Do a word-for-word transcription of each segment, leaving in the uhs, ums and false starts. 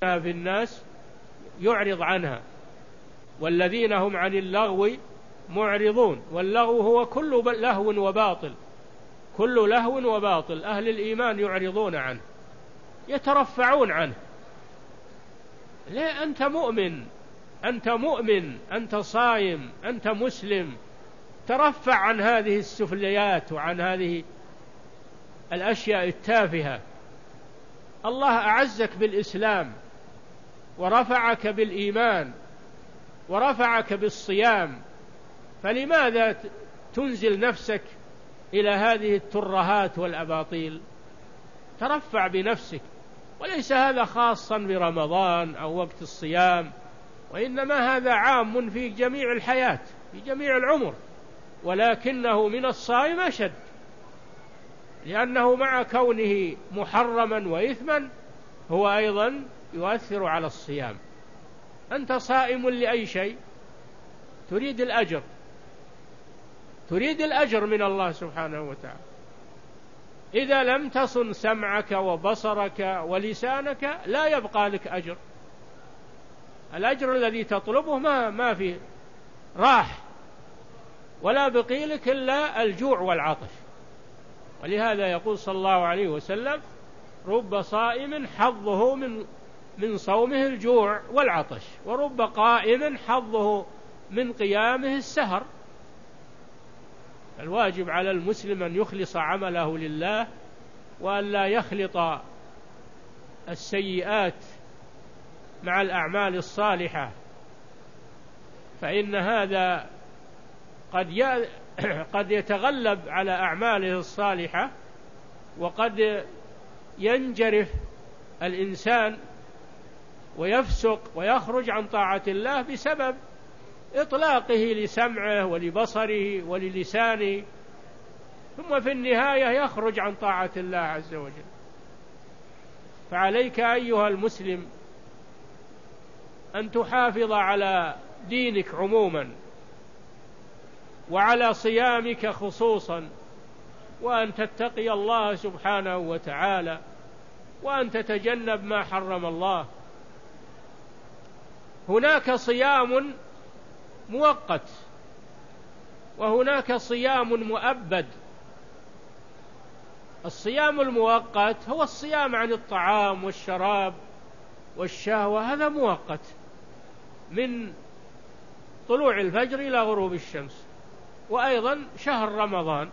في الناس يعرض عنها، والذين هم عن اللغو معرضون. واللغو هو كل لهو وباطل، كل لهو وباطل. أهل الإيمان يعرضون عنه، يترفعون عنه. لا، أنت مؤمن، أنت مؤمن، أنت صايم، أنت مسلم، ترفع عن هذه السفليات وعن هذه الأشياء التافهة. الله أعزك بالإسلام، ورفعك بالإيمان، ورفعك بالصيام، فلماذا تنزل نفسك إلى هذه الترهات والأباطيل؟ ترفع بنفسك. وليس هذا خاصا برمضان أو وقت الصيام، وإنما هذا عام في جميع الحياة، في جميع العمر، ولكنه من الصائم أشد، لأنه مع كونه محرما وإثما هو أيضا يؤثر على الصيام. أنت صائم لأي شيء؟ تريد الأجر، تريد الأجر من الله سبحانه وتعالى. إذا لم تصن سمعك وبصرك ولسانك لا يبقى لك أجر. الأجر الذي تطلبه ما ما فيه راح، ولا بقي لك إلا الجوع والعطش. ولهذا يقول صلى الله عليه وسلم: رب صائم حظه من من صومه الجوع والعطش، ورب قائم حظه من قيامه السهر. الواجب على المسلم أن يخلص عمله لله، وأن لا يخلط السيئات مع الأعمال الصالحة، فإن هذا قد قد يتغلب على أعماله الصالحة، وقد ينجرف الإنسان ويفسق ويخرج عن طاعة الله بسبب إطلاقه لسمعه ولبصره وللسانه، ثم في النهاية يخرج عن طاعة الله عز وجل. فعليك أيها المسلم أن تحافظ على دينك عموما، وعلى صيامك خصوصا، وأن تتقي الله سبحانه وتعالى، وأن تتجنب ما حرم الله. هناك صيام مؤقت، وهناك صيام مؤبد. الصيام المؤقت هو الصيام عن الطعام والشراب والشهوة، هذا مؤقت من طلوع الفجر إلى غروب الشمس، وأيضا شهر رمضان.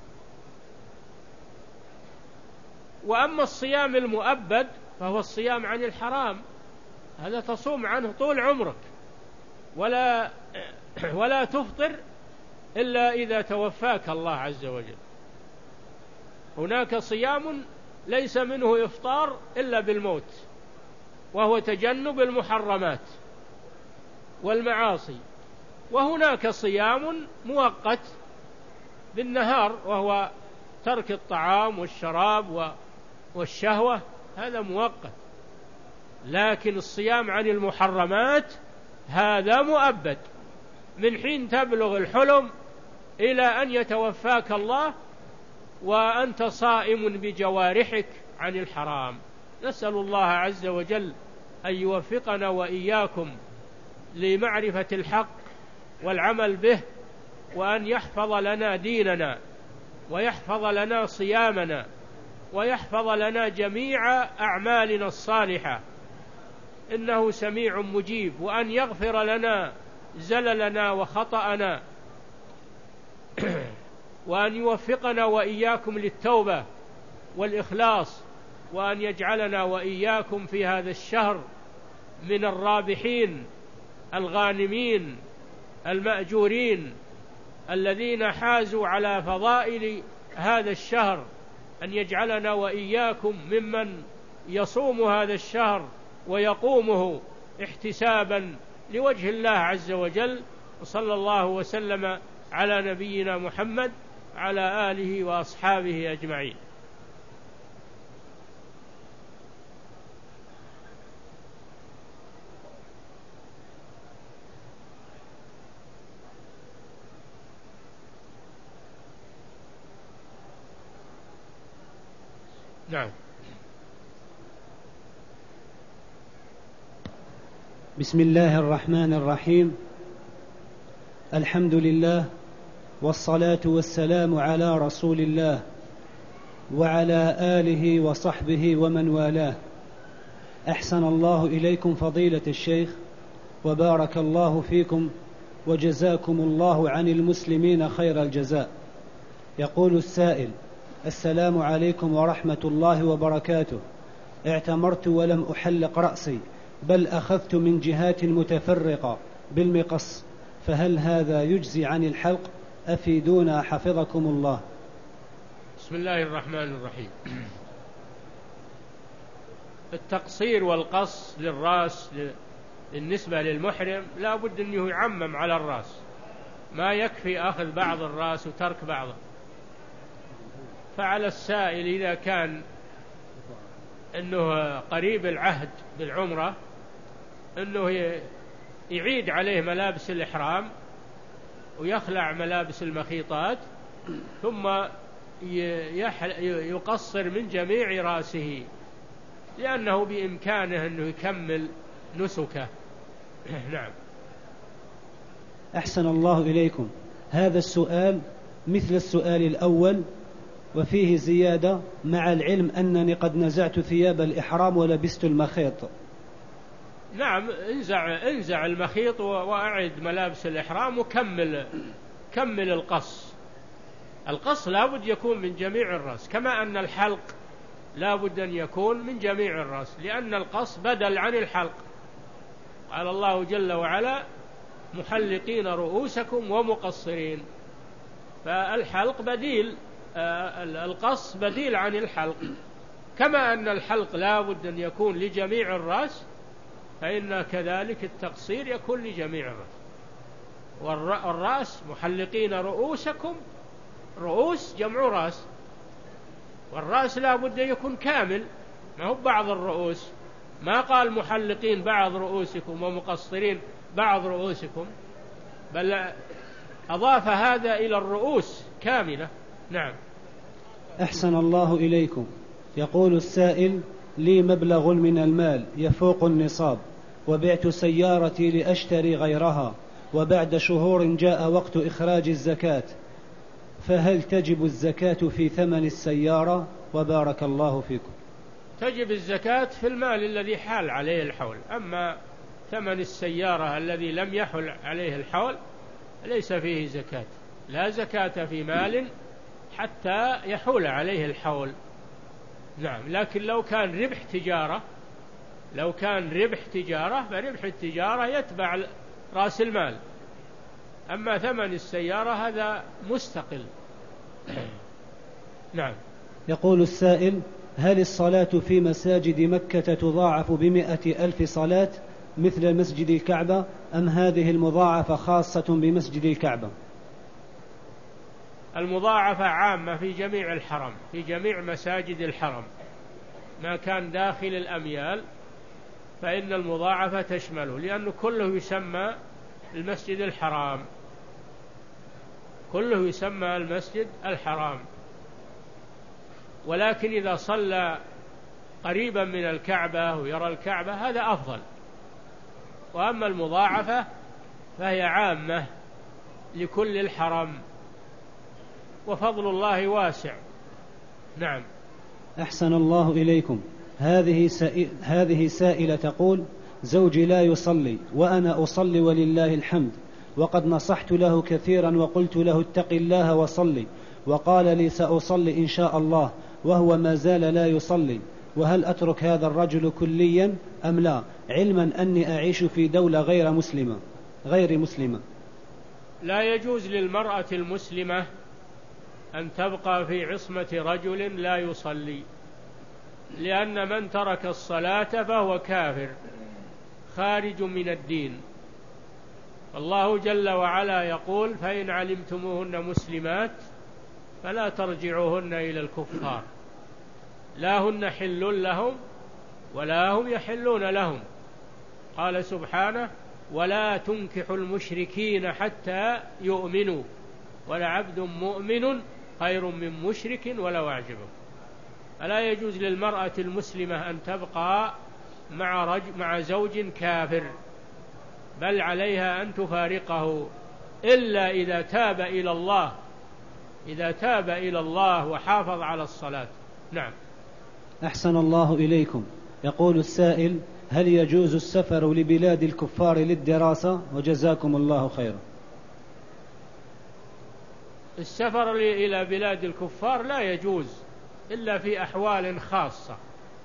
وأما الصيام المؤبد فهو الصيام عن الحرام، هذا تصوم عنه طول عمرك، ولا ولا تفطر إلا إذا توفاك الله عز وجل. هناك صيام ليس منه إفطار إلا بالموت، وهو تجنب المحرمات والمعاصي. وهناك صيام مؤقت بالنهار، وهو ترك الطعام والشراب والشهوة، هذا مؤقت. لكن الصيام عن المحرمات هذا مؤبد، من حين تبلغ الحلم إلى أن يتوفاك الله وأنت صائم بجوارحك عن الحرام. نسأل الله عز وجل أن يوفقنا وإياكم لمعرفة الحق والعمل به، وأن يحفظ لنا ديننا، ويحفظ لنا صيامنا، ويحفظ لنا جميع أعمالنا الصالحة، إنه سميع مجيب. وأن يغفر لنا زللنا وخطأنا، وأن يوفقنا وإياكم للتوبة والإخلاص، وأن يجعلنا وإياكم في هذا الشهر من الرابحين الغانمين المأجورين الذين حازوا على فضائل هذا الشهر. أن يجعلنا وإياكم ممن يصوم هذا الشهر ويقومه احتسابا لوجه الله عز وجل. وصلى الله وسلم على نبينا محمد على آله وأصحابه أجمعين. نعم. بسم الله الرحمن الرحيم. الحمد لله والصلاة والسلام على رسول الله وعلى آله وصحبه ومن والاه. أحسن الله إليكم فضيلة الشيخ وبارك الله فيكم وجزاكم الله عن المسلمين خير الجزاء. يقول السائل: السلام عليكم ورحمة الله وبركاته. اعتمرت ولم أحلق رأسي، بل أخذت من جهات متفرقة بالمقص، فهل هذا يجزي عن الحلق؟ أفيدونا حفظكم الله. بسم الله الرحمن الرحيم. التقصير والقص للرأس بالنسبة للمحرم لا بد أنه يعمم على الرأس، ما يكفي أخذ بعض الرأس وترك بعضه. فعلى السائل إذا كان أنه قريب العهد بالعمرة أنه يعيد عليه ملابس الإحرام ويخلع ملابس المخيطات، ثم يقصر من جميع رأسه، لأنه بإمكانه أنه يكمل نسكه. نعم. أحسن الله إليكم. هذا السؤال مثل السؤال الأول وفيه زيادة، مع العلم أنني قد نزعت ثياب الإحرام ولبست المخيط. نعم، انزع, انزع المخيط وأعد ملابس الإحرام وكمل كمل القص. القص لابد يكون من جميع الرأس، كما أن الحلق لابد أن يكون من جميع الرأس، لأن القص بدل عن الحلق. قال الله جل وعلا: محلقين رؤوسكم ومقصرين. فالحلق بديل، القص بديل عن الحلق، كما أن الحلق لابد أن يكون لجميع الرأس، فإن كذلك التقصير يكون لجميع الرأس. والرأس محلقين رؤوسكم، رؤوس جمع رأس، والرأس لابد أن يكون كامل، ما هو بعض الرؤوس. ما قال محلقين بعض رؤوسكم ومقصرين بعض رؤوسكم، بل أضاف هذا إلى الرؤوس كاملة. نعم. أحسن الله إليكم. يقول السائل: لي مبلغ من المال يفوق النصاب، وبعت سيارتي لأشتري غيرها، وبعد شهور جاء وقت إخراج الزكاة، فهل تجب الزكاة في ثمن السيارة؟ وبارك الله فيكم. تجب الزكاة في المال الذي حال عليه الحول، أما ثمن السيارة الذي لم يحل عليه الحول ليس فيه زكاة. لا زكاة في مال حتى يحول عليه الحول. نعم. لكن لو كان ربح تجارة لو كان ربح تجارة فربح التجارة يتبع رأس المال، أما ثمن السيارة هذا مستقل. نعم. يقول السائل: هل الصلاة في مساجد مكة تضاعف بمئة ألف صلاة مثل مسجد الكعبة، أم هذه المضاعفة خاصة بمسجد الكعبة؟ المضاعفة عامة في جميع الحرم، في جميع مساجد الحرم، ما كان داخل الأميال فإن المضاعفة تشمله، لأنه كله يسمى المسجد الحرام، كله يسمى المسجد الحرام. ولكن إذا صلى قريبا من الكعبة ويرى الكعبة هذا أفضل. وأما المضاعفة فهي عامة لكل الحرم، وفضل الله واسع. نعم. أحسن الله إليكم. هذه سائل هذه سائلة تقول: زوجي لا يصلي وأنا أصلي ولله الحمد، وقد نصحت له كثيرا وقلت له اتق الله وصلي، وقال لي سأصلي إن شاء الله، وهو ما زال لا يصلي، وهل أترك هذا الرجل كليا أم لا، علما أني أعيش في دولة غير مسلمة غير مسلمة؟ لا يجوز للمرأة المسلمة أن تبقى في عصمة رجل لا يصلي، لأن من ترك الصلاة فهو كافر خارج من الدين. الله جل وعلا يقول: فإن علمتموهن مسلمات فلا ترجعوهن إلى الكفار، لا هن حل لهم ولا هم يحلون لهم. قال سبحانه: ولا تنكحوا المشركين حتى يؤمنوا، ولعبد مؤمن خير من مشرك ولو أعجبه. ألا يجوز للمرأة المسلمة أن تبقى مع, رج... مع زوج كافر بل عليها أن تفارقه إلا إذا تاب إلى الله، إذا تاب إلى الله وحافظ على الصلاة. نعم. أحسن الله إليكم. يقول السائل: هل يجوز السفر لبلاد الكفار للدراسة؟ وجزاكم الله خيرا. السفر إلى بلاد الكفار لا يجوز إلا في أحوال خاصة،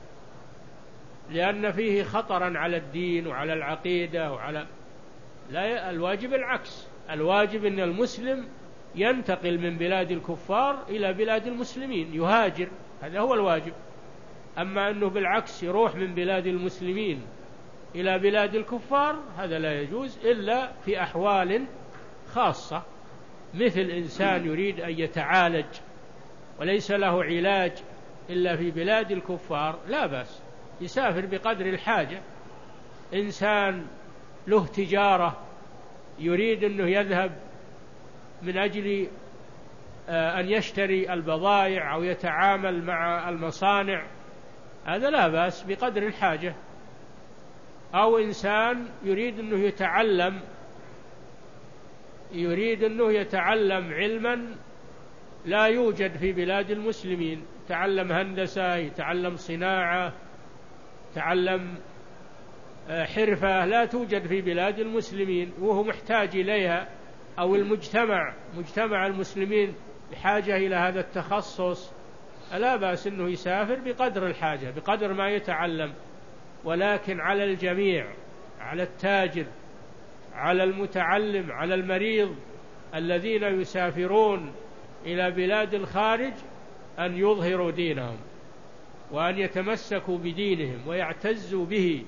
لأن فيه خطرا على الدين وعلى العقيدة وعلى لا. الواجب العكس، الواجب أن المسلم ينتقل من بلاد الكفار إلى بلاد المسلمين، يهاجر، هذا هو الواجب. أما أنه بالعكس يروح من بلاد المسلمين إلى بلاد الكفار، هذا لا يجوز إلا في أحوال خاصة، مثل إنسان يريد أن يتعالج وليس له علاج إلا في بلاد الكفار، لا بأس يسافر بقدر الحاجة. إنسان له تجارة يريد أنه يذهب من أجل أن يشتري البضائع أو يتعامل مع المصانع، هذا لا بأس بقدر الحاجة. أو إنسان يريد أنه يتعلم يريد أنه يتعلم علما لا يوجد في بلاد المسلمين، يتعلم هندسة، يتعلم صناعة، يتعلم حرفة لا توجد في بلاد المسلمين وهو محتاج إليها، أو المجتمع مجتمع المسلمين بحاجة إلى هذا التخصص، لا بأس أنه يسافر بقدر الحاجة بقدر ما يتعلم. ولكن على الجميع، على التاجر، على المتعلم، على المريض، الذين يسافرون إلى بلاد الخارج أن يظهروا دينهم وأن يتمسكوا بدينهم ويعتزوا به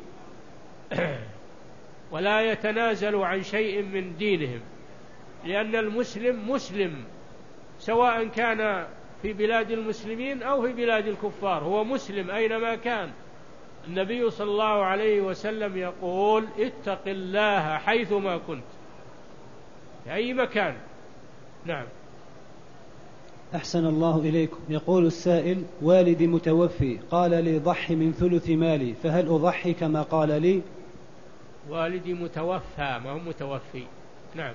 ولا يتنازلوا عن شيء من دينهم، لأن المسلم مسلم سواء كان في بلاد المسلمين أو في بلاد الكفار، هو مسلم أينما كان. النبي صلى الله عليه وسلم يقول: اتق الله حيثما كنت، في أي مكان. نعم. أحسن الله إليكم. يقول السائل: والدي متوفي، قال لي ضحي من ثلث مالي، فهل أضحي كما قال لي؟ والدي متوفى، ما هو متوفي. نعم.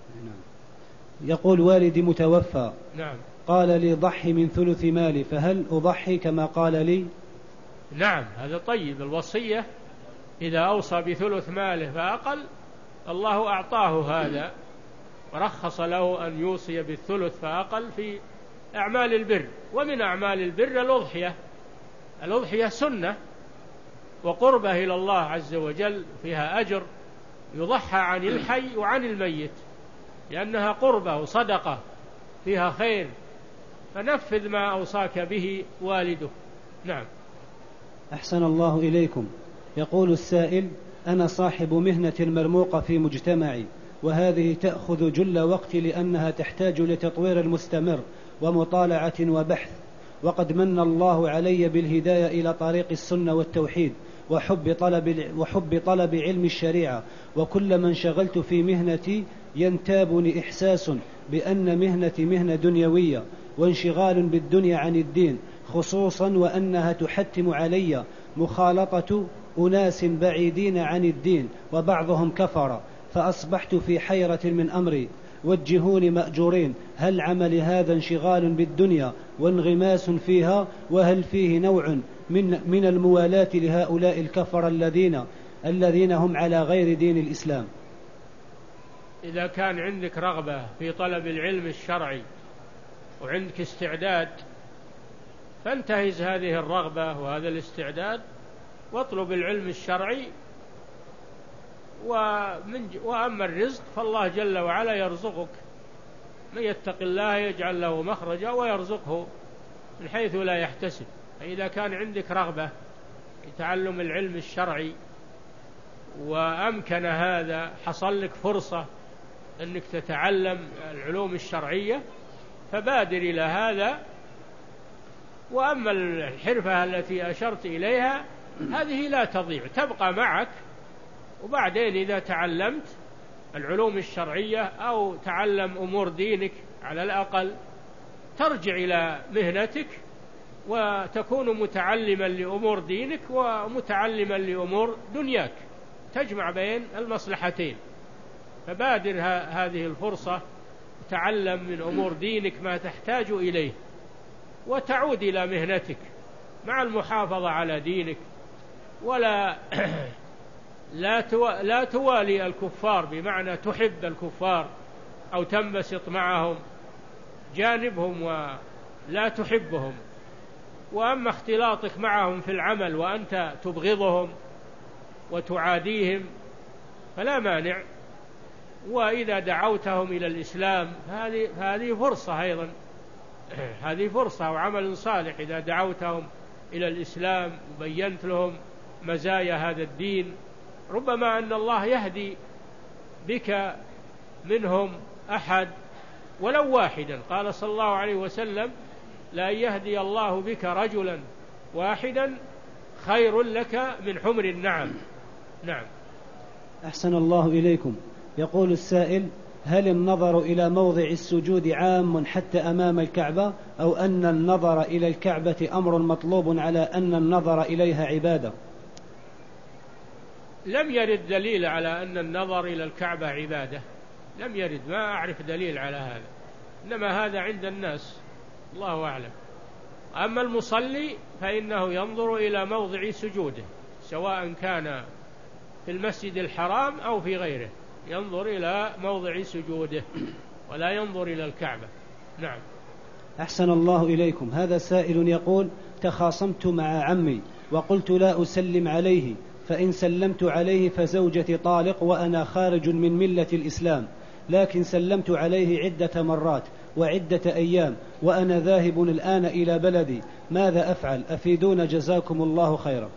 يقول: والدي متوفى، نعم، قال لي ضحي من ثلث مالي، فهل أضحي كما قال لي؟ نعم، هذا طيب. الوصية إذا أوصى بثلث ماله فأقل، الله أعطاه هذا ورخص له أن يوصي بالثلث فأقل في أعمال البر. ومن أعمال البر الأضحية. الأضحية سنة وقربة إلى الله عز وجل، فيها أجر، يضحى عن الحي وعن الميت، لأنها قربة وصدقة فيها خير، فنفذ ما أوصاك به والده. نعم. أحسن الله إليكم. يقول السائل: أنا صاحب مهنة مرموقة في مجتمعي، وهذه تأخذ جل وقتي لأنها تحتاج لتطوير المستمر ومطالعة وبحث، وقد من الله علي بالهداية إلى طريق السنة والتوحيد وحب طلب, وحب طلب علم الشريعة، وكلما انشغلت في مهنتي ينتابني إحساس بأن مهنتي مهنة دنيوية وانشغال بالدنيا عن الدين، خصوصا وأنها تحتم علي مخالطة أناس بعيدين عن الدين وبعضهم كفر، فأصبحت في حيرة من أمري. وجهوني مأجورين، هل عمل هذا انشغال بالدنيا وانغماس فيها؟ وهل فيه نوع من, من الموالاة لهؤلاء الكفر الذين, الذين هم على غير دين الإسلام؟ إذا كان عندك رغبة في طلب العلم الشرعي وعندك استعداد، فانتهز هذه الرغبة وهذا الاستعداد واطلب العلم الشرعي. ومن وأما الرزق فالله جل وعلا يرزقك، من يتق الله يجعل له مخرجا ويرزقه من حيث لا يحتسب. فإذا كان عندك رغبة في تعلم العلم الشرعي وأمكن هذا، حصل لك فرصة أنك تتعلم العلوم الشرعية، فبادر إلى هذا. وأما الحرفة التي أشرت إليها هذه لا تضيع، تبقى معك، وبعدين إذا تعلمت العلوم الشرعية أو تعلم أمور دينك على الأقل، ترجع إلى مهنتك وتكون متعلما لأمور دينك ومتعلما لأمور دنياك، تجمع بين المصلحتين. فبادر هذه الفرصة، تعلم من أمور دينك ما تحتاج إليه، وتعود إلى مهنتك مع المحافظة على دينك، ولا لا لا توالي الكفار بمعنى تحب الكفار أو تنبسط معهم، جانبهم ولا تحبهم. وأما اختلاطك معهم في العمل وأنت تبغضهم وتعاديهم فلا مانع. وإذا دعوتهم إلى الإسلام هذه هذه فرصة أيضا، هذه فرصة وعمل صالح. إذا دعوتهم إلى الإسلام وبينت لهم مزايا هذا الدين، ربما أن الله يهدي بك منهم أحد ولو واحدا. قال صلى الله عليه وسلم: لا يهدي الله بك رجلا واحدا خير لك من حمر النعم. نعم. أحسن الله إليكم. يقول السائل: هل النظر إلى موضع السجود عام حتى أمام الكعبة، أو أن النظر إلى الكعبة أمر مطلوب على أن النظر إليها عبادة؟ لم يرد دليل على أن النظر إلى الكعبة عبادة، لم يرد، ما أعرف دليل على هذا، إنما هذا عند الناس، الله أعلم. أما المصلي فإنه ينظر إلى موضع سجوده، سواء كان في المسجد الحرام أو في غيره، ينظر إلى موضع سجوده ولا ينظر إلى الكعبة. نعم. أحسن الله إليكم. هذا سائل يقول: تخاصمت مع عمي وقلت لا أسلم عليه، فإن سلمت عليه فزوجتي طالق وأنا خارج من ملة الإسلام، لكن سلمت عليه عدة مرات وعدة أيام وأنا ذاهب الآن إلى بلدي، ماذا أفعل؟ أفيدون جزاكم الله خيرا.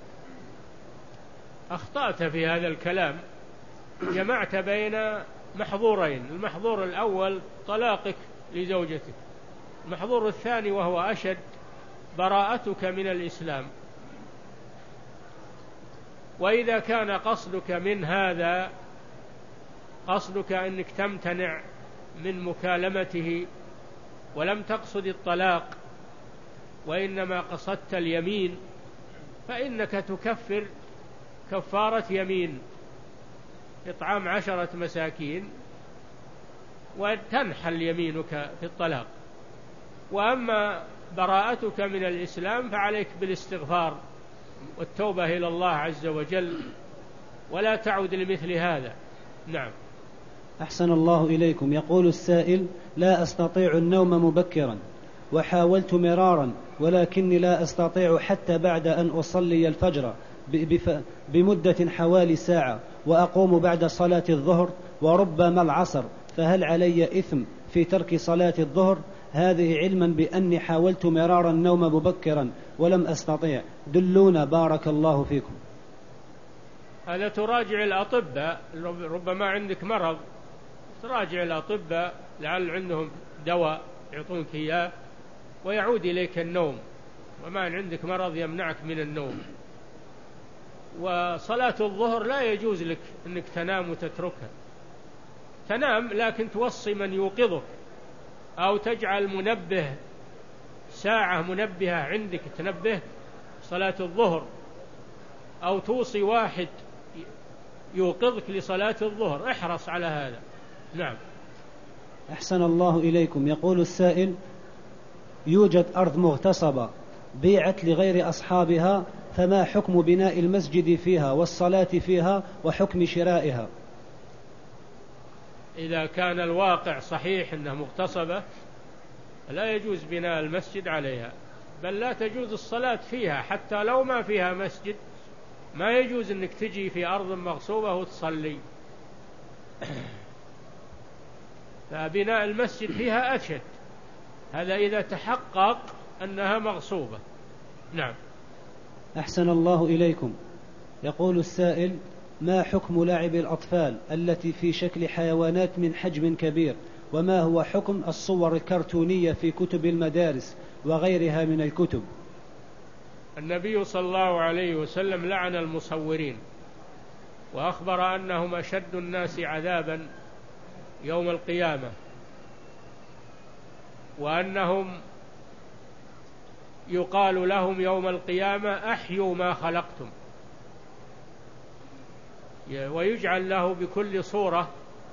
أخطأت في هذا الكلام، جمعت بين محظورين: المحظور الأول طلاقك لزوجتك، المحظور الثاني وهو أشد براءتك من الإسلام. وإذا كان قصدك من هذا قصدك أنك تمتنع من مكالمته ولم تقصد الطلاق وإنما قصدت اليمين، فإنك تكفر كفارة يمين، إطعام عشرة مساكين، وتنحل يمينك في الطلاق. وأما براءتك من الإسلام فعليك بالاستغفار والتوبة إلى الله عز وجل، ولا تعود لمثل هذا. نعم. أحسن الله إليكم. يقول السائل: لا أستطيع النوم مبكرا وحاولت مرارا ولكني لا أستطيع حتى بعد أن أصلي الفجر بمدة حوالي ساعة، وأقوم بعد صلاة الظهر وربما العصر، فهل علي إثم في ترك صلاة الظهر؟ هذه علما بأني حاولت مرارا النوم مبكرا ولم أستطيع، دلونا بارك الله فيكم. هذا تراجع الأطباء، ربما عندك مرض، تراجع الأطباء لعل عندهم دواء يعطونك إياه ويعود إليك النوم، وما عندك مرض يمنعك من النوم. وصلاة الظهر لا يجوز لك أنك تنام وتتركها، تنام لكن توصي من يوقظك، أو تجعل منبه ساعة منبهة عندك تنبه صلاة الظهر، أو توصي واحد يوقظك لصلاة الظهر، احرص على هذا. نعم. أحسن الله إليكم. يقول السائل: يوجد أرض مغتصبة بيعت لغير أصحابها، فما حكم بناء المسجد فيها والصلاة فيها وحكم شرائها؟ إذا كان الواقع صحيح أنها مغتصبة لا يجوز بناء المسجد عليها، بل لا تجوز الصلاة فيها، حتى لو ما فيها مسجد ما يجوز أنك تجي في أرض مغصوبة وتصلي. فبناء المسجد فيها أشد، هذا إذا تحقق أنها مغصوبة. نعم. أحسن الله إليكم. يقول السائل: ما حكم لعب الأطفال التي في شكل حيوانات من حجم كبير، وما هو حكم الصور الكرتونية في كتب المدارس وغيرها من الكتب؟ النبي صلى الله عليه وسلم لعن المصورين، وأخبر أنهم أشد الناس عذابا يوم القيامة، وأنهم يقال لهم يوم القيامة: أحيوا ما خلقتم. ويجعل له بكل صورة.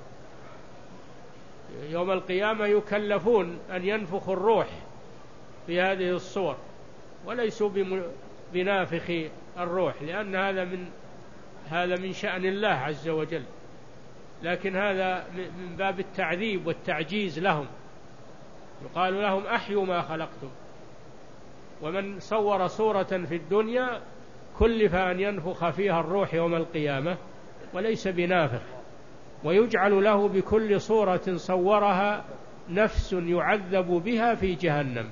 يوم القيامة يكلفون أن ينفخوا الروح في هذه الصور، وليسوا بنافخ الروح، لأن هذا من هذا من شأن الله عز وجل، لكن هذا من باب التعذيب والتعجيز لهم. يقال لهم أحيوا ما خلقتم. ومن صور صورة في الدنيا كلف أن ينفخ فيها الروح يوم القيامة وليس بنافخ، ويجعل له بكل صورة صورها نفس يعذب بها في جهنم.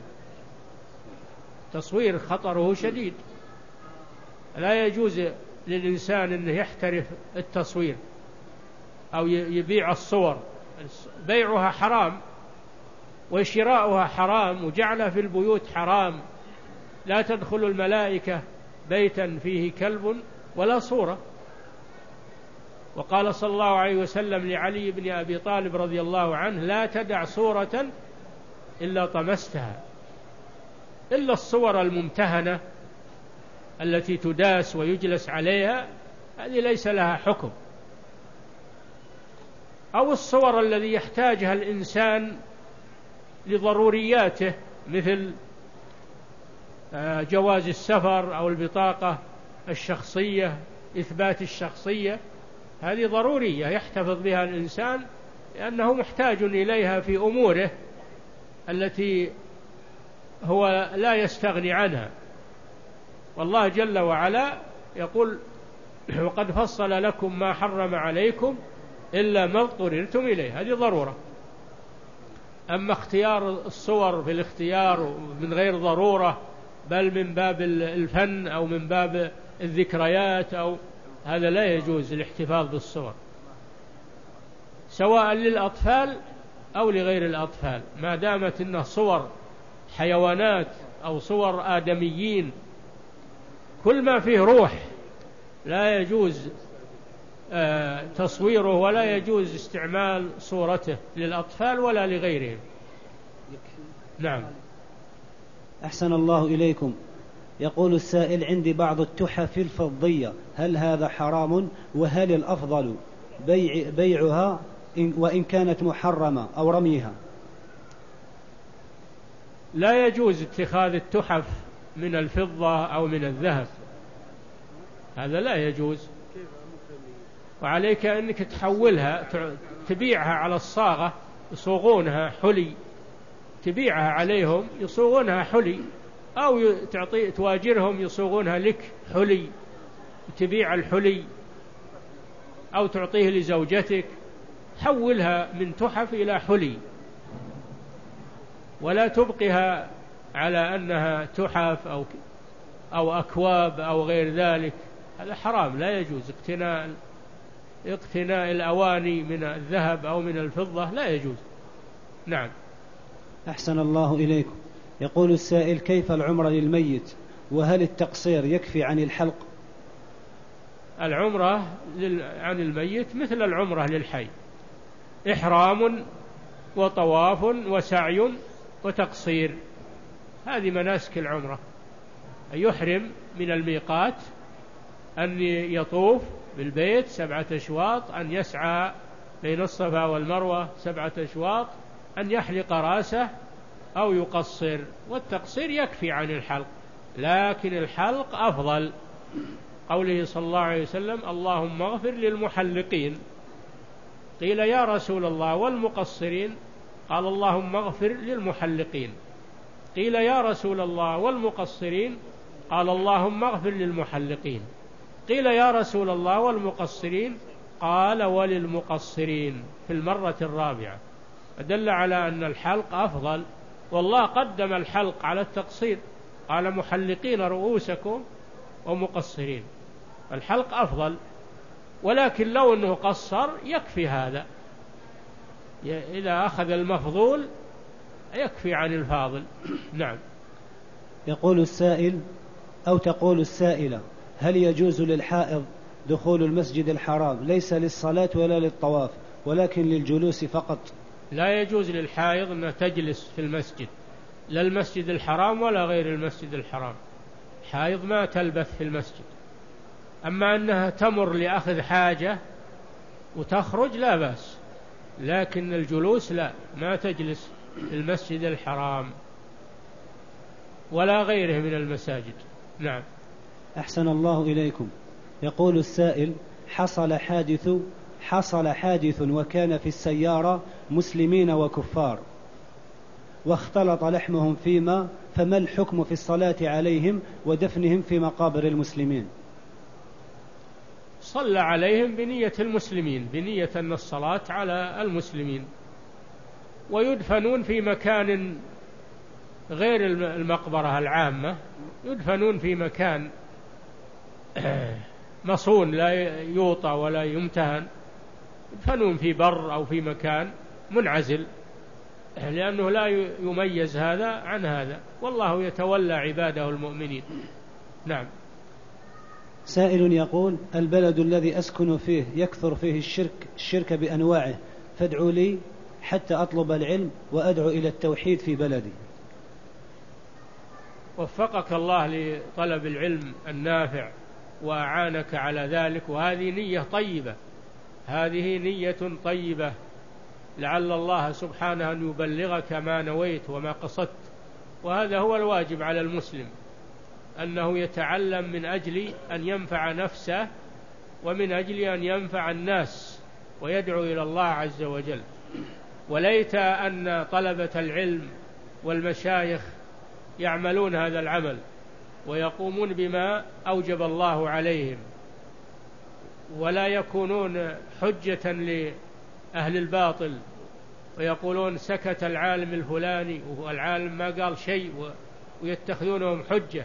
تصوير خطره شديد، لا يجوز للإنسان أنه يحترف التصوير أو يبيع الصور. بيعها حرام وشراؤها حرام وجعلها في البيوت حرام. لا تدخل الملائكة بيتا فيه كلب ولا صورة. وقال صلى الله عليه وسلم لعلي بن أبي طالب رضي الله عنه: لا تدع صورة إلا طمستها، إلا الصور الممتهنة التي تداس ويجلس عليها، هذه ليس لها حكم. أو الصور الذي يحتاجها الإنسان لضرورياته، مثل جواز السفر أو البطاقة الشخصية، إثبات الشخصية، هذه ضرورية يحتفظ بها الإنسان لأنه محتاج إليها في أموره التي هو لا يستغني عنها. والله جل وعلا يقول: وقد فصل لكم ما حرم عليكم إلا ما اضطررتم إليه، هذه ضرورة. أما اختيار الصور في الاختيار من غير ضرورة، بل من باب الفن أو من باب الذكريات، أو هذا لا يجوز الاحتفاظ بالصور، سواء للأطفال أو لغير الأطفال، ما دامت إنه صور حيوانات أو صور آدميين. كل ما فيه روح لا يجوز تصويره ولا يجوز استعمال صورته للأطفال ولا لغيرهم. نعم. أحسن الله إليكم. يقول السائل: عندي بعض التحف الفضية، هل هذا حرام؟ وهل الأفضل بيع بيعها وإن كانت محرمة أو رميها؟ لا يجوز اتخاذ التحف من الفضة أو من الذهب، هذا لا يجوز. وعليك أنك تحولها، تبيعها على الصاغة، يصوغونها حلي، تبيعها عليهم يصوغونها حلي، أو تعطي تواجرهم يصوغونها لك حلي، تبيع الحلي، أو تعطيه لزوجتك. حولها من تحف إلى حلي، ولا تبقها على أنها تحف أو أو أكواب أو غير ذلك، هذا حرام، لا يجوز. اقتناء اقتناء الأواني من الذهب أو من الفضة لا يجوز. نعم. أحسن الله إليكم. يقول السائل: كيف العمرة للميت؟ وهل التقصير يكفي عن الحلق؟ العمرة عن الميت مثل العمرة للحي، إحرام وطواف وسعي وتقصير، هذه مناسك العمرة. أن يحرم من الميقات، أن يطوف بالبيت سبعة أشواط، أن يسعى بين الصفا والمروة سبعة أشواط، أن يحلق رأسه أو يقصر. والتقصير يكفي عن الحلق، لكن الحلق أفضل. قوله صلى الله عليه وسلم: اللهم اغفر للمحلقين. قيل: يا رسول الله والمقصرين؟ قال: اللهم اغفر للمحلقين. قيل: يا رسول الله والمقصرين؟ قال: اللهم اغفر للمحلقين. قيل: يا رسول الله والمقصرين؟ قال: وللمقصرين، في المرة الرابعة. أدل على أن الحلق أفضل، والله قدم الحلق على التقصير، قال: محلقين رؤوسكم ومقصرين. الحلق أفضل، ولكن لو أنه قصر يكفي هذا، إذا أخذ المفضول يكفي عن الفاضل. نعم. يقول السائل أو تقول السائلة: هل يجوز للحائض دخول المسجد الحرام ليس للصلاة ولا للطواف ولكن للجلوس فقط؟ لا يجوز للحائض أن تجلس في المسجد، لا المسجد الحرام ولا غير المسجد الحرام. حائض ما تلبث في المسجد، أما أنها تمر لأخذ حاجة وتخرج لا بأس، لكن الجلوس لا، ما تجلس في المسجد الحرام ولا غيره من المساجد. نعم. أحسن الله إليكم. يقول السائل: حصل حادث حصل حادث وكان في السيارة مسلمين وكفار واختلط لحمهم فيما، فما الحكم في الصلاة عليهم ودفنهم في مقابر المسلمين؟ صلى عليهم بنية المسلمين، بنية أن الصلاة على المسلمين، ويدفنون في مكان غير المقبرة العامة، يدفنون في مكان مصون لا يوطى ولا يمتهن، يدفنون في بر أو في مكان منعزل، لأنه لا يميز هذا عن هذا، والله يتولى عباده المؤمنين. نعم. سائل يقول: البلد الذي أسكن فيه يكثر فيه الشرك الشرك بأنواعه، فادعوا لي حتى أطلب العلم وأدعو إلى التوحيد في بلدي. وفقك الله لطلب العلم النافع وأعانك على ذلك، وهذه نية طيبة، هذه نية طيبة، لعل الله سبحانه أن يبلغك ما نويت وما قصدت، وهذا هو الواجب على المسلم، أنه يتعلم من أجل أن ينفع نفسه ومن أجل أن ينفع الناس ويدعو إلى الله عز وجل. وليت أن طلبة العلم والمشايخ يعملون هذا العمل ويقومون بما أوجب الله عليهم، ولا يكونون حجة لأهل الباطل ويقولون سكت العالم الفلاني والعالم ما قال شيء ويتخذونهم حجة.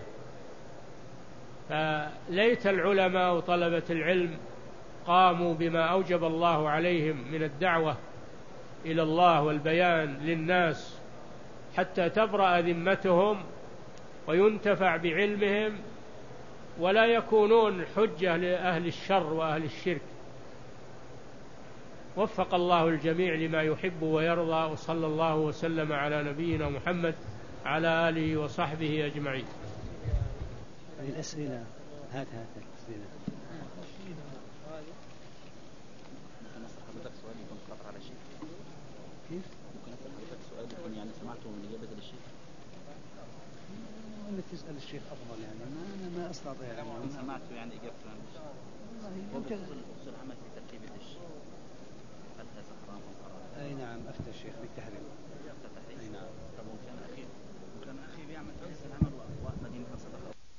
فليت العلماء وطلبة العلم قاموا بما أوجب الله عليهم من الدعوة إلى الله والبيان للناس حتى تبرأ ذمتهم وينتفع بعلمهم، ولا يكونون حجة لأهل الشر وأهل الشرك. وفق الله الجميع لما يحب ويرضى، وصلى الله وسلم على نبينا محمد على آله وصحبه أجمعين. الأسئلة هات هات الأسئلة. كيف؟ ممكن أسأل حضرتك سؤال يكون يعني سمعته من إجابة للشيخ؟ انك تسأل الشيخ أفضل، يعني ما أنا ما أستطيع يعني. أنا سمعته يعني إجابته عن الشيخ. والله بخصوص العمل في ترتيب الدش، هل هذا حرام أم حرام؟ أي نعم، أفتى الشيخ بالتحريم. أي نعم. طب وكان أخي وكان أخي بيعمل في نفس العمل وأحمد بن صدق.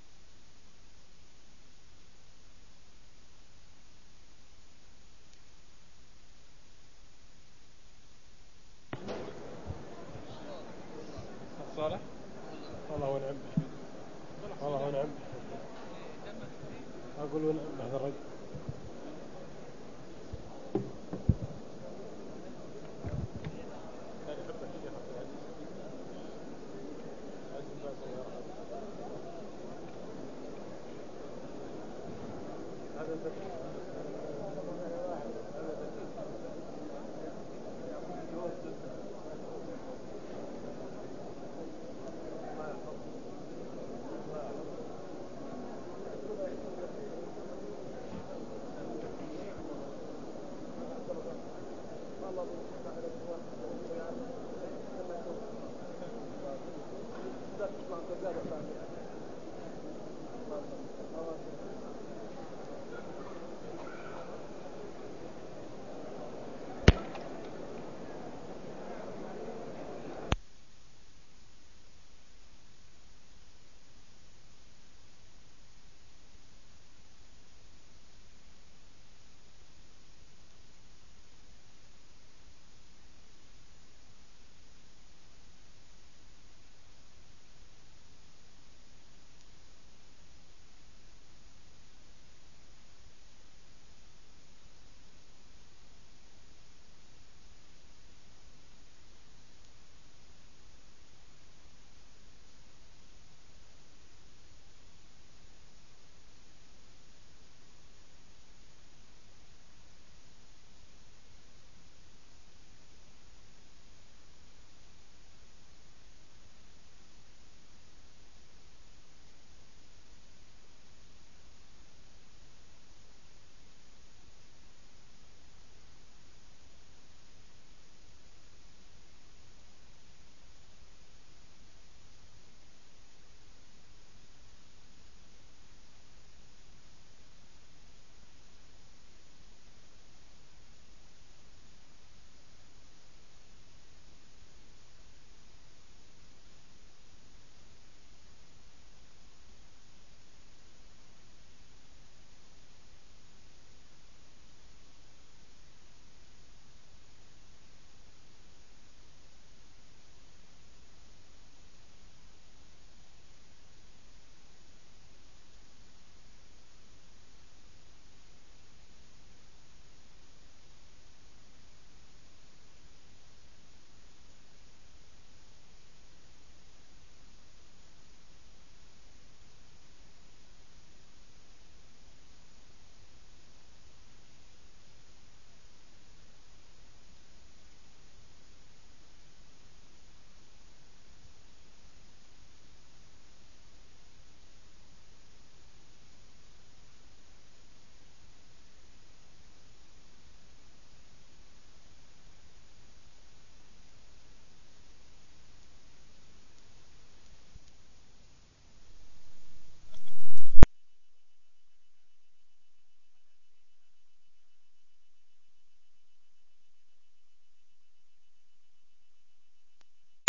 صالح والله ونعم والله ونعم أقول ونعم هذا الرجل. هذا